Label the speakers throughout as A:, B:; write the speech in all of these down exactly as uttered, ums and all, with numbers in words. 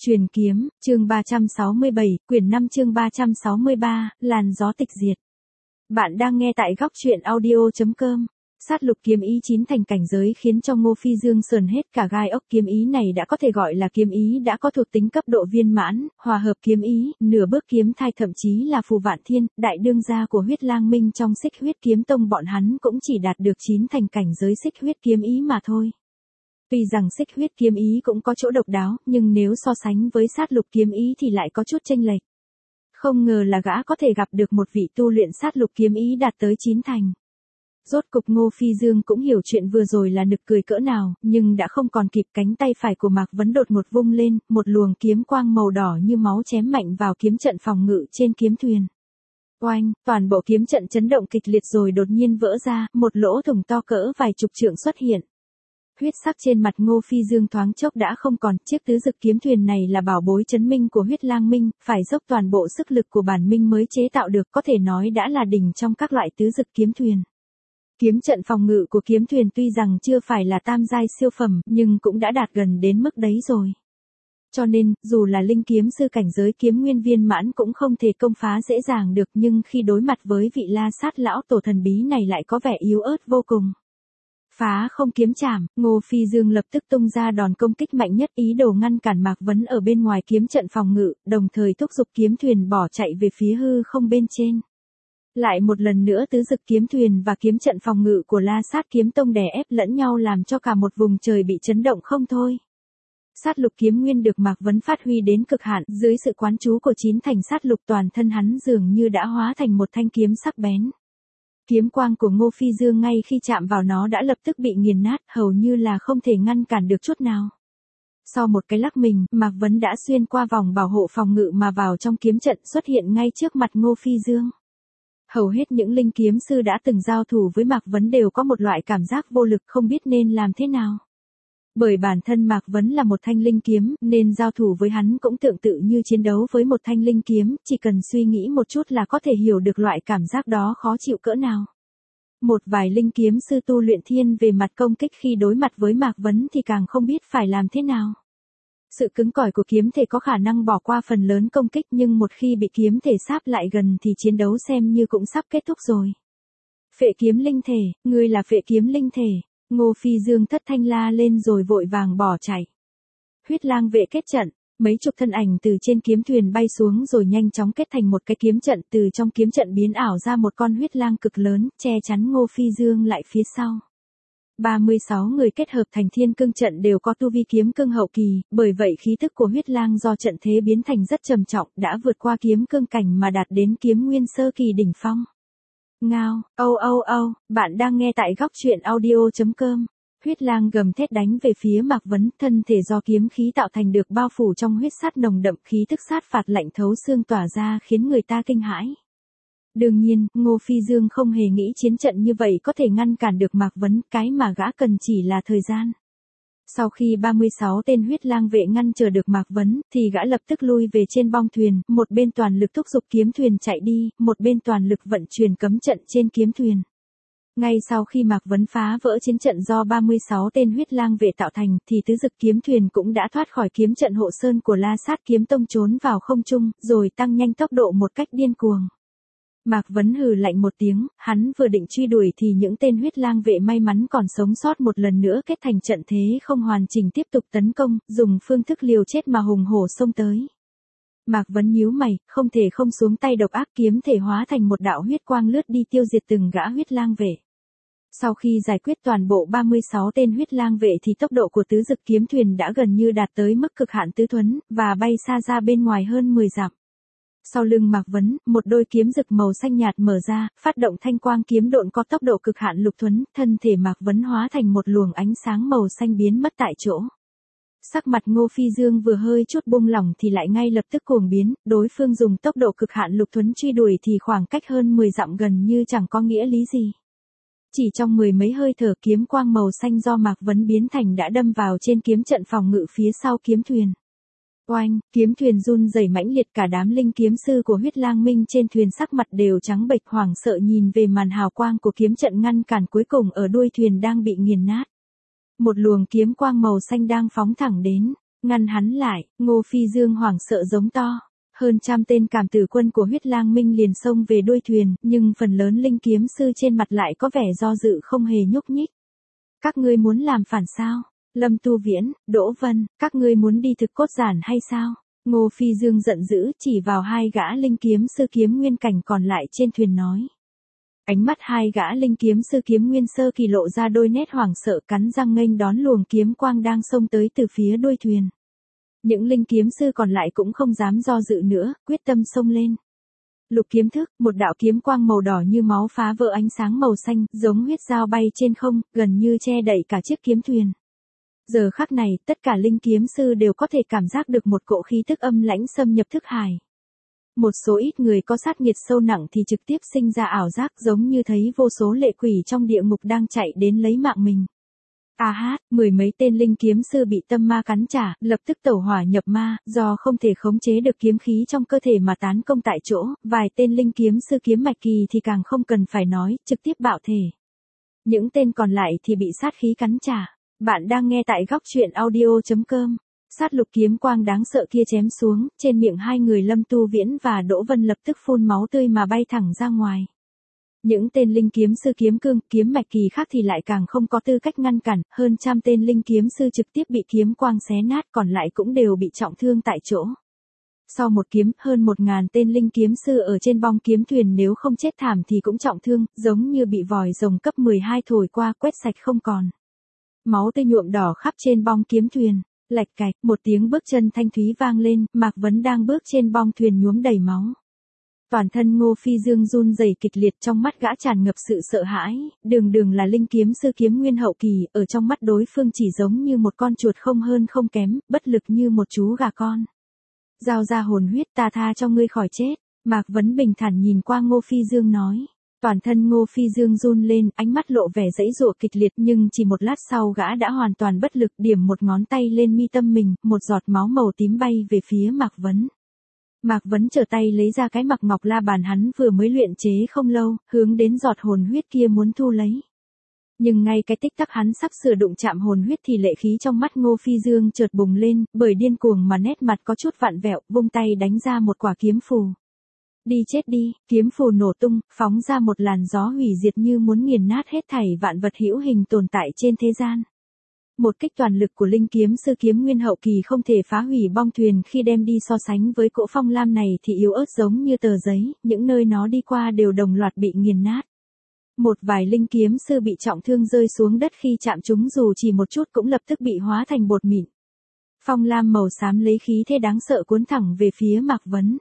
A: Truyền kiếm, chương ba trăm sáu mươi bảy, quyển năm chương ba trăm sáu mươi ba, làn gió tịch diệt. Bạn đang nghe tại góc truyện audio chấm com. Sát lục kiếm ý chín thành cảnh giới khiến cho Ngô Phi Dương sờn hết cả gai ốc. Kiếm ý này đã có thể gọi là kiếm ý đã có thuộc tính cấp độ viên mãn, hòa hợp kiếm ý, nửa bước kiếm thai, thậm chí là Phù Vạn Thiên, đại đương gia của Huyết Lang Minh trong Xích Huyết Kiếm Tông, bọn hắn cũng chỉ đạt được chín thành cảnh giới Xích Huyết kiếm ý mà thôi. Tuy rằng Xích Huyết kiếm ý cũng có chỗ độc đáo, nhưng nếu so sánh với sát lục kiếm ý thì lại có chút chênh lệch. Không ngờ là gã có thể gặp được một vị tu luyện sát lục kiếm ý đạt tới chín thành. Rốt cục Ngô Phi Dương cũng hiểu chuyện vừa rồi là nực cười cỡ nào, nhưng đã không còn kịp. Cánh tay phải của Mạc Vấn đột ngột vung lên, một luồng kiếm quang màu đỏ như máu chém mạnh vào kiếm trận phòng ngự trên kiếm thuyền. Oanh, toàn bộ kiếm trận chấn động kịch liệt rồi đột nhiên vỡ ra, một lỗ thủng to cỡ vài chục trượng xuất hiện. Huyết sắc trên mặt Ngô Phi Dương thoáng chốc đã không còn. Chiếc tứ dực kiếm thuyền này là bảo bối trấn minh của Huyết Lang Minh, phải dốc toàn bộ sức lực của bản minh mới chế tạo được, có thể nói đã là đỉnh trong các loại tứ dực kiếm thuyền. Kiếm trận phòng ngự của kiếm thuyền tuy rằng chưa phải là tam giai siêu phẩm, nhưng cũng đã đạt gần đến mức đấy rồi. Cho nên, dù là linh kiếm sư cảnh giới kiếm nguyên viên mãn cũng không thể công phá dễ dàng được, nhưng khi đối mặt với vị La Sát lão tổ thần bí này lại có vẻ yếu ớt vô cùng. Phá không kiếm chảm, Ngô Phi Dương lập tức tung ra đòn công kích mạnh nhất, ý đồ ngăn cản Mạc Vấn ở bên ngoài kiếm trận phòng ngự, đồng thời thúc giục kiếm thuyền bỏ chạy về phía hư không bên trên. Lại một lần nữa tứ dực kiếm thuyền và kiếm trận phòng ngự của La Sát kiếm tông đè ép lẫn nhau, làm cho cả một vùng trời bị chấn động không thôi. Sát lục kiếm nguyên được Mạc Vấn phát huy đến cực hạn, dưới sự quán chú của chín thành sát lục, toàn thân hắn dường như đã hóa thành một thanh kiếm sắc bén. Kiếm quang của Ngô Phi Dương ngay khi chạm vào nó đã lập tức bị nghiền nát, hầu như là không thể ngăn cản được chút nào. Sau một cái lắc mình, Mạc Vấn đã xuyên qua vòng bảo hộ phòng ngự mà vào trong kiếm trận, xuất hiện ngay trước mặt Ngô Phi Dương. Hầu hết những linh kiếm sư đã từng giao thủ với Mạc Vấn đều có một loại cảm giác vô lực, không biết nên làm thế nào. Bởi bản thân Mạc Vấn là một thanh linh kiếm, nên giao thủ với hắn cũng tương tự như chiến đấu với một thanh linh kiếm, chỉ cần suy nghĩ một chút là có thể hiểu được loại cảm giác đó khó chịu cỡ nào. Một vài linh kiếm sư tu luyện thiên về mặt công kích khi đối mặt với Mạc Vấn thì càng không biết phải làm thế nào. Sự cứng cỏi của kiếm thể có khả năng bỏ qua phần lớn công kích, nhưng một khi bị kiếm thể sáp lại gần thì chiến đấu xem như cũng sắp kết thúc rồi. Phệ kiếm linh thể, ngươi là phệ kiếm linh thể. Ngô Phi Dương thất thanh la lên rồi vội vàng bỏ chạy. Huyết Lang vệ kết trận, mấy chục thân ảnh từ trên kiếm thuyền bay xuống rồi nhanh chóng kết thành một cái kiếm trận, từ trong kiếm trận biến ảo ra một con huyết lang cực lớn, che chắn Ngô Phi Dương lại phía sau. ba mươi sáu người kết hợp thành thiên cương trận đều có tu vi kiếm cương hậu kỳ, bởi vậy khí tức của huyết lang do trận thế biến thành rất trầm trọng, đã vượt qua kiếm cương cảnh mà đạt đến kiếm nguyên sơ kỳ đỉnh phong. Ngao, âu âu âu, bạn đang nghe tại góc truyện audio chấm com. Huyết lang gầm thét đánh về phía Mạc Vấn, thân thể do kiếm khí tạo thành được bao phủ trong huyết sát nồng đậm, khí tức sát phạt lạnh thấu xương tỏa ra khiến người ta kinh hãi. Đương nhiên, Ngô Phi Dương không hề nghĩ chiến trận như vậy có thể ngăn cản được Mạc Vấn, cái mà gã cần chỉ là thời gian. Sau khi ba mươi sáu tên huyết lang vệ ngăn chờ được Mạc Vấn, thì gã lập tức lui về trên bong thuyền, một bên toàn lực thúc giục kiếm thuyền chạy đi, một bên toàn lực vận chuyển cấm trận trên kiếm thuyền. Ngay sau khi Mạc Vấn phá vỡ chiến trận do ba mươi sáu tên huyết lang vệ tạo thành, thì tứ dực kiếm thuyền cũng đã thoát khỏi kiếm trận hộ sơn của La Sát kiếm tông, trốn vào không trung, rồi tăng nhanh tốc độ một cách điên cuồng. Mạc Vấn hừ lạnh một tiếng, hắn vừa định truy đuổi thì những tên huyết lang vệ may mắn còn sống sót một lần nữa kết thành trận thế không hoàn chỉnh tiếp tục tấn công, dùng phương thức liều chết mà hùng hổ xông tới. Mạc Vấn nhíu mày, không thể không xuống tay độc ác, kiếm thể hóa thành một đạo huyết quang lướt đi tiêu diệt từng gã huyết lang vệ. Sau khi giải quyết toàn bộ ba mươi sáu tên huyết lang vệ thì tốc độ của tứ dực kiếm thuyền đã gần như đạt tới mức cực hạn tứ thuấn, và bay xa ra bên ngoài hơn mười dặm. Sau lưng Mạc Vấn, một đôi kiếm rực màu xanh nhạt mở ra, phát động thanh quang kiếm độn có tốc độ cực hạn lục thuấn, thân thể Mạc Vấn hóa thành một luồng ánh sáng màu xanh biến mất tại chỗ. Sắc mặt Ngô Phi Dương vừa hơi chút buông lỏng thì lại ngay lập tức cuồng biến, đối phương dùng tốc độ cực hạn lục thuấn truy đuổi thì khoảng cách hơn mười dặm gần như chẳng có nghĩa lý gì. Chỉ trong mười mấy hơi thở, kiếm quang màu xanh do Mạc Vấn biến thành đã đâm vào trên kiếm trận phòng ngự phía sau kiếm thuyền. Oanh, kiếm thuyền run rẩy mãnh liệt, cả đám linh kiếm sư của Huyết Lang Minh trên thuyền sắc mặt đều trắng bệch, hoảng sợ nhìn về màn hào quang của kiếm trận ngăn cản cuối cùng ở đuôi thuyền đang bị nghiền nát. Một luồng kiếm quang màu xanh đang phóng thẳng đến. ngăn hắn lại. Ngô Phi Dương hoảng sợ giống to. Hơn trăm tên cảm tử quân của huyết lang minh liền xông về đuôi thuyền, nhưng phần lớn linh kiếm sư trên mặt lại có vẻ do dự không hề nhúc nhích. Các ngươi muốn làm phản sao? Lâm Tu Viễn, Đỗ Vân, các ngươi muốn đi thực cốt giản hay sao? Ngô Phi Dương giận dữ chỉ vào hai gã linh kiếm sư kiếm nguyên cảnh còn lại trên thuyền nói. Ánh mắt hai gã linh kiếm sư kiếm nguyên sơ kỳ lộ ra đôi nét hoảng sợ, cắn răng nghênh đón luồng kiếm quang đang xông tới từ phía đuôi thuyền. Những linh kiếm sư còn lại cũng không dám do dự nữa, quyết tâm xông lên. Lục kiếm thức, một đạo kiếm quang màu đỏ như máu phá vỡ ánh sáng màu xanh, giống huyết dao bay trên không, gần như che đậy cả chiếc kiếm thuyền. Giờ khắc này, tất cả linh kiếm sư đều có thể cảm giác được một cỗ khí tức âm lãnh xâm nhập thức hải. Một số ít người có sát nghiệt sâu nặng thì trực tiếp sinh ra ảo giác, giống như thấy vô số lệ quỷ trong địa ngục đang chạy đến lấy mạng mình. A hát, mười mấy tên linh kiếm sư bị tâm ma cắn trả, lập tức tẩu hỏa nhập ma, do không thể khống chế được kiếm khí trong cơ thể mà tán công tại chỗ, vài tên linh kiếm sư kiếm mạch kỳ thì càng không cần phải nói, trực tiếp bạo thể. Những tên còn lại thì bị sát khí cắn trả. Bạn đang nghe tại góc truyện audio chấm com. Sát lục kiếm quang đáng sợ kia chém xuống, trên miệng hai người Lâm Tu Viễn và Đỗ Vân lập tức phun máu tươi mà bay thẳng ra ngoài. Những tên linh kiếm sư kiếm cương, kiếm mạch kỳ khác thì lại càng không có tư cách ngăn cản, hơn trăm tên linh kiếm sư trực tiếp bị kiếm quang xé nát, còn lại cũng đều bị trọng thương tại chỗ. Sau một kiếm, hơn một ngàn tên linh kiếm sư ở trên bong kiếm thuyền nếu không chết thảm thì cũng trọng thương, giống như bị vòi rồng cấp mười hai thổi qua quét sạch không còn. Máu tươi nhuộm đỏ khắp trên bong kiếm thuyền. Lạch cạch, một tiếng bước chân thanh thúy vang lên, Mạc Vấn đang bước trên bong thuyền nhuốm đầy máu. Toàn thân Ngô Phi Dương run rẩy kịch liệt, trong mắt gã tràn ngập sự sợ hãi, đường đường là linh kiếm sư kiếm nguyên hậu kỳ, ở trong mắt đối phương chỉ giống như một con chuột không hơn không kém, bất lực như một chú gà con. Giao ra hồn huyết, ta tha cho ngươi khỏi chết. Mạc Vấn bình thản nhìn qua Ngô Phi Dương nói. Toàn thân Ngô Phi Dương run lên, ánh mắt lộ vẻ giãy giụa kịch liệt, nhưng chỉ một lát sau gã đã hoàn toàn bất lực, điểm một ngón tay lên mi tâm mình, một giọt máu màu tím bay về phía Mạc Vấn. Mạc Vấn trở tay lấy ra cái mặc ngọc la bàn hắn vừa mới luyện chế không lâu, hướng đến giọt hồn huyết kia muốn thu lấy. Nhưng ngay cái tích tắc hắn sắp sửa đụng chạm hồn huyết thì lệ khí trong mắt Ngô Phi Dương chợt bùng lên, bởi điên cuồng mà nét mặt có chút vặn vẹo, vung tay đánh ra một quả kiếm phù. Đi chết đi, kiếm phù nổ tung, phóng ra một làn gió hủy diệt như muốn nghiền nát hết thảy vạn vật hữu hình tồn tại trên thế gian. Một kích toàn lực của linh kiếm sư kiếm nguyên hậu kỳ không thể phá hủy bong thuyền, khi đem đi so sánh với cỗ phong lam này thì yếu ớt giống như tờ giấy, những nơi nó đi qua đều đồng loạt bị nghiền nát. Một vài linh kiếm sư bị trọng thương rơi xuống đất khi chạm chúng dù chỉ một chút cũng lập tức bị hóa thành bột mịn. Phong lam màu xám lấy khí thế đáng sợ cuốn thẳng về phía Mạc Vấn.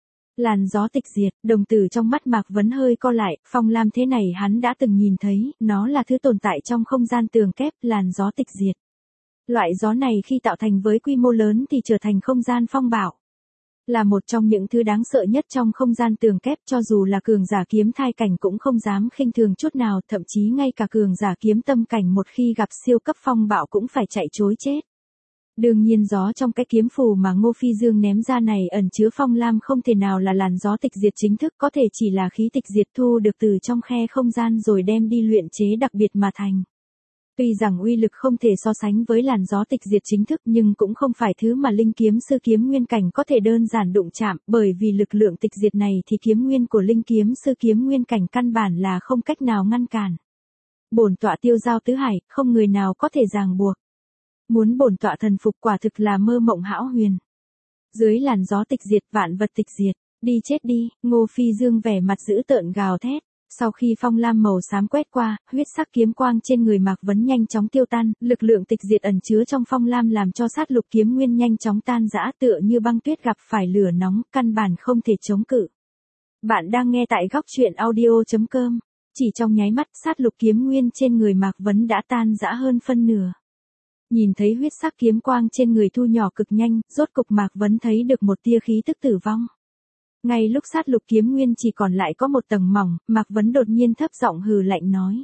A: Làn gió tịch diệt, đồng tử trong mắt Mạc Vấn hơi co lại, phong lam thế này hắn đã từng nhìn thấy, nó là thứ tồn tại trong không gian tường kép, làn gió tịch diệt. Loại gió này khi tạo thành với quy mô lớn thì trở thành không gian phong bạo. Là một trong những thứ đáng sợ nhất trong không gian tường kép, cho dù là cường giả kiếm thai cảnh cũng không dám khinh thường chút nào, thậm chí ngay cả cường giả kiếm tâm cảnh một khi gặp siêu cấp phong bạo cũng phải chạy trối chết. Đương nhiên gió trong cái kiếm phù mà Ngô Phi Dương ném ra này ẩn chứa phong lam không thể nào là làn gió tịch diệt chính thức, có thể chỉ là khí tịch diệt thu được từ trong khe không gian rồi đem đi luyện chế đặc biệt mà thành. Tuy rằng uy lực không thể so sánh với làn gió tịch diệt chính thức nhưng cũng không phải thứ mà linh kiếm sư kiếm nguyên cảnh có thể đơn giản đụng chạm, bởi vì lực lượng tịch diệt này thì kiếm nguyên của linh kiếm sư kiếm nguyên cảnh căn bản là không cách nào ngăn cản. Bổn tọa tiêu giao tứ hải, không người nào có thể ràng buộc. Muốn bổn tọa thần phục quả thực là mơ mộng hão huyền. Dưới làn gió tịch diệt vạn vật tịch diệt, đi chết đi, Ngô Phi Dương vẻ mặt dữ tợn gào thét. Sau khi phong lam màu xám quét qua, huyết sắc kiếm quang trên người Mạc Vấn nhanh chóng tiêu tan, lực lượng tịch diệt ẩn chứa trong phong lam làm cho sát lục kiếm nguyên nhanh chóng tan rã tựa như băng tuyết gặp phải lửa nóng, căn bản không thể chống cự. Bạn đang nghe tại góc truyện audio chấm com. Chỉ trong nháy mắt, sát lục kiếm nguyên trên người Mạc Vấn đã tan rã hơn phân nửa. Nhìn thấy huyết sắc kiếm quang trên người thu nhỏ cực nhanh, rốt cục Mạc Vấn thấy được một tia khí tức tử vong. Ngay lúc sát lục kiếm nguyên chỉ còn lại có một tầng mỏng, Mạc Vấn đột nhiên thấp giọng hừ lạnh nói.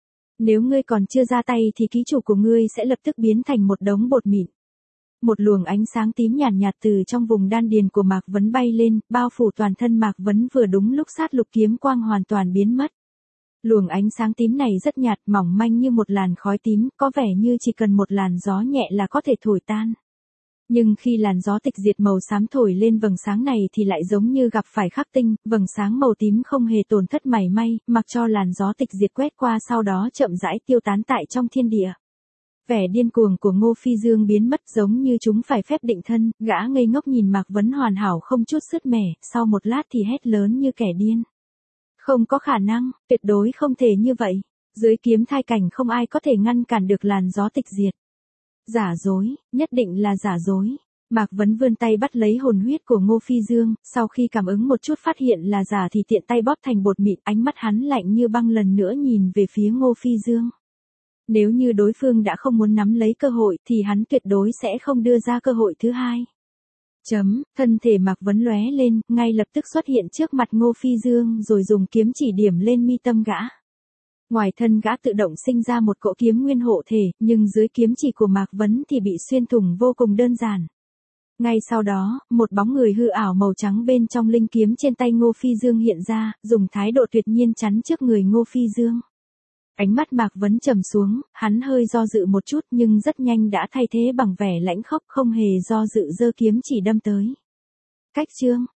A: Nếu ngươi còn chưa ra tay thì ký chủ của ngươi sẽ lập tức biến thành một đống bột mịn. Một luồng ánh sáng tím nhàn nhạt, nhạt từ trong vùng đan điền của Mạc Vấn bay lên, bao phủ toàn thân Mạc Vấn vừa đúng lúc sát lục kiếm quang hoàn toàn biến mất. Luồng ánh sáng tím này rất nhạt, mỏng manh như một làn khói tím, có vẻ như chỉ cần một làn gió nhẹ là có thể thổi tan. Nhưng khi làn gió tịch diệt màu xám thổi lên vầng sáng này thì lại giống như gặp phải khắc tinh, vầng sáng màu tím không hề tổn thất mảy may, mặc cho làn gió tịch diệt quét qua sau đó chậm rãi tiêu tán tại trong thiên địa. Vẻ điên cuồng của Ngô Phi Dương biến mất giống như chúng phải phép định thân, gã ngây ngốc nhìn Mạc Vấn hoàn hảo không chút sứt mẻ, sau một lát thì hét lớn như kẻ điên. Không có khả năng, tuyệt đối không thể như vậy. Dưới kiếm thai cảnh không ai có thể ngăn cản được làn gió tịch diệt. Giả dối, nhất định là giả dối. Mạc Vấn vươn tay bắt lấy hồn huyết của Ngô Phi Dương, sau khi cảm ứng một chút phát hiện là giả thì tiện tay bóp thành bột mịn, ánh mắt hắn lạnh như băng lần nữa nhìn về phía Ngô Phi Dương. Nếu như đối phương đã không muốn nắm lấy cơ hội thì hắn tuyệt đối sẽ không đưa ra cơ hội thứ hai. Chấm, thân thể Mạc Vấn lóe lên, ngay lập tức xuất hiện trước mặt Ngô Phi Dương rồi dùng kiếm chỉ điểm lên mi tâm gã. Ngoài thân gã tự động sinh ra một cỗ kiếm nguyên hộ thể, nhưng dưới kiếm chỉ của Mạc Vấn thì bị xuyên thủng vô cùng đơn giản. Ngay sau đó, một bóng người hư ảo màu trắng bên trong linh kiếm trên tay Ngô Phi Dương hiện ra, dùng thái độ tuyệt nhiên chắn trước người Ngô Phi Dương. Ánh mắt Mạc Vấn trầm xuống, hắn hơi do dự một chút nhưng rất nhanh đã thay thế bằng vẻ lãnh khốc không hề do dự giơ kiếm chỉ đâm tới. Cách chương,